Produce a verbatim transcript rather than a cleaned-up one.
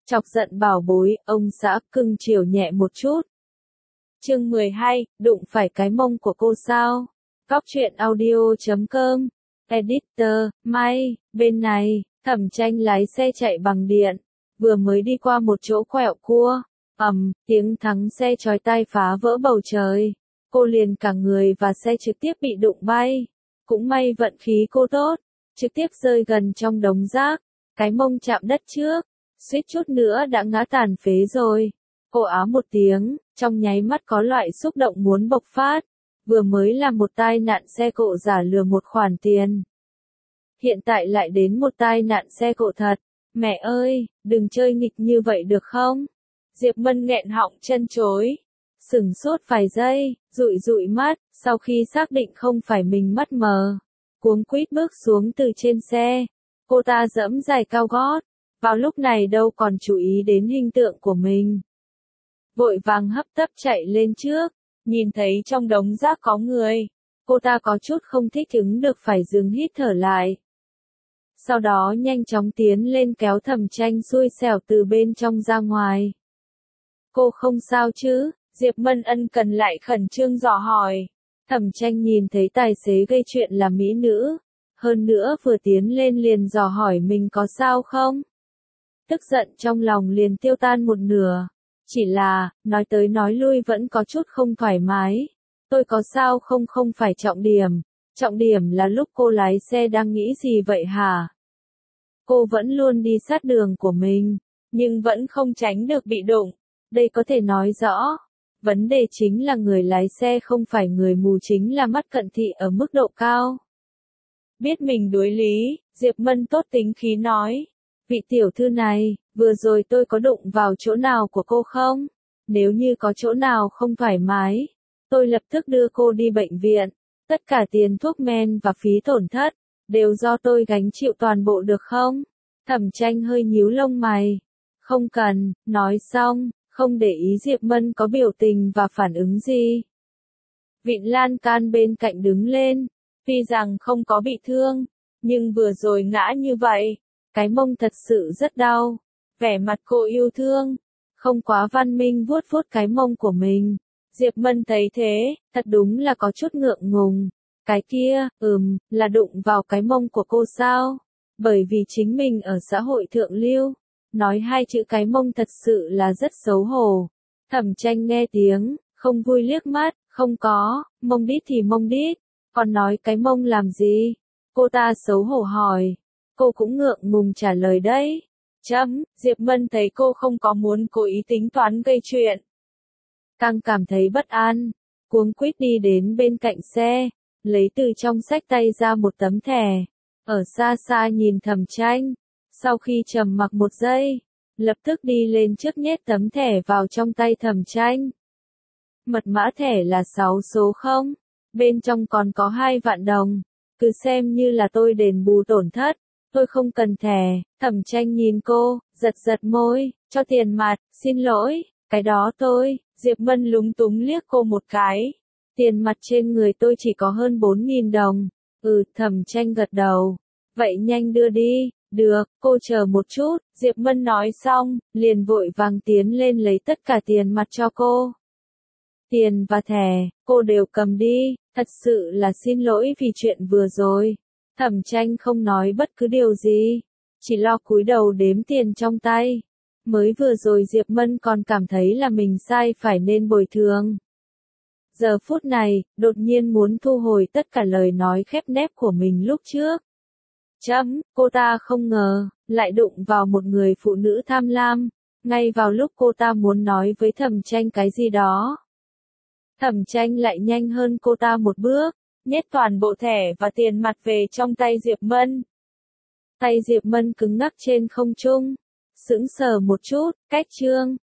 Chọc giận bảo bối, ông xã cưng chiều nhẹ một chút. Chương mười hai, đụng phải cái mông của cô sao? Góc truyện audio chấm com. Editor, May, bên này, Thẩm Tranh lái xe chạy bằng điện, vừa mới đi qua một chỗ quẹo cua, ầm, tiếng thắng xe chói tai phá vỡ bầu trời. Cô liền cả người và xe trực tiếp bị đụng bay. Cũng may vận khí cô tốt, trực tiếp rơi gần trong đống rác, cái mông chạm đất trước, suýt chút nữa đã ngã tàn phế rồi. Cô á một tiếng, trong nháy mắt có loại xúc động muốn bộc phát. Vừa mới là một tai nạn xe cộ giả lừa một khoản tiền. Hiện tại lại đến một tai nạn xe cộ thật. Mẹ ơi, đừng chơi nghịch như vậy được không? Diệp Mân nghẹn họng chân chối. Sửng sốt vài giây, dụi dụi mắt, sau khi xác định không phải mình mắt mờ. Cuống quýt bước xuống từ trên xe. Cô ta giẫm giày cao gót. Vào lúc này đâu còn chú ý đến hình tượng của mình. Vội vàng hấp tấp chạy lên trước. Nhìn thấy trong đống rác có người. Cô ta có chút không thích ứng được phải dừng hít thở lại. Sau đó nhanh chóng tiến lên kéo Thẩm Tranh xui xẻo từ bên trong ra ngoài. Cô không sao chứ? Diệp Mân ân cần lại khẩn trương dò hỏi. Thẩm Tranh nhìn thấy tài xế gây chuyện là mỹ nữ. Hơn nữa vừa tiến lên liền dò hỏi mình có sao không? Tức giận trong lòng liền tiêu tan một nửa. Chỉ là, nói tới nói lui vẫn có chút không thoải mái. Tôi có sao không không phải trọng điểm. Trọng điểm là lúc cô lái xe đang nghĩ gì vậy hả? Cô vẫn luôn đi sát đường của mình, nhưng vẫn không tránh được bị đụng. Đây có thể nói rõ. Vấn đề chính là người lái xe không phải người mù, chính là mắt cận thị ở mức độ cao. Biết mình đối lý, Diệp Mân tốt tính khí nói. Vị tiểu thư này, vừa rồi tôi có đụng vào chỗ nào của cô không? Nếu như có chỗ nào không thoải mái, tôi lập tức đưa cô đi bệnh viện. Tất cả tiền thuốc men và phí tổn thất, đều do tôi gánh chịu toàn bộ được không? Thẩm Tranh hơi nhíu lông mày. Không cần, nói xong, không để ý Diệp Mân có biểu tình và phản ứng gì. Vịn lan can bên cạnh đứng lên, tuy rằng không có bị thương, nhưng vừa rồi ngã như vậy, cái mông thật sự rất đau. Vẻ mặt cô yêu thương, không quá văn minh vuốt vuốt cái mông của mình. Diệp Mân thấy thế, thật đúng là có chút ngượng ngùng. Cái kia, ừm, là đụng vào cái mông của cô sao? Bởi vì chính mình ở xã hội thượng lưu, nói hai chữ cái mông thật sự là rất xấu hổ. Thẩm Tranh nghe tiếng, không vui liếc mắt, không có, mông đít thì mông đít, còn nói cái mông làm gì? Cô ta xấu hổ hỏi. Cô cũng ngượng ngùng trả lời đấy. Chấm, Diệp Mân thấy cô không có muốn cố ý tính toán gây chuyện. Càng cảm thấy bất an, cuống quýt đi đến bên cạnh xe, lấy từ trong xách tay ra một tấm thẻ, ở xa xa nhìn Thẩm Tranh, sau khi trầm mặc một giây, lập tức đi lên trước nhét tấm thẻ vào trong tay Thẩm Tranh. Mật mã thẻ là sáu số không, bên trong còn có hai vạn đồng, cứ xem như là tôi đền bù tổn thất, tôi không cần thẻ. Thẩm Tranh nhìn cô, giật giật môi, cho tiền mặt, xin lỗi, cái đó tôi. Diệp Mân lúng túng liếc cô một cái. Tiền mặt trên người tôi chỉ có hơn bốn nghìn đồng. Ừ, Thẩm Tranh gật đầu. Vậy nhanh đưa đi. Được, cô chờ một chút. Diệp Mân nói xong, liền vội vàng tiến lên lấy tất cả tiền mặt cho cô. Tiền và thẻ, cô đều cầm đi. Thật sự là xin lỗi vì chuyện vừa rồi. Thẩm Tranh không nói bất cứ điều gì, chỉ lo cúi đầu đếm tiền trong tay. Mới vừa rồi Diệp Mân còn cảm thấy là mình sai phải nên bồi thường. Giờ phút này, đột nhiên muốn thu hồi tất cả lời nói khép nép của mình lúc trước. Chấm, cô ta không ngờ, lại đụng vào một người phụ nữ tham lam, ngay vào lúc cô ta muốn nói với Thẩm Tranh cái gì đó. Thẩm Tranh lại nhanh hơn cô ta một bước, nhét toàn bộ thẻ và tiền mặt về trong tay Diệp Mân. Tay Diệp Mân cứng ngắc trên không trung. Sững sờ một chút, cách chương,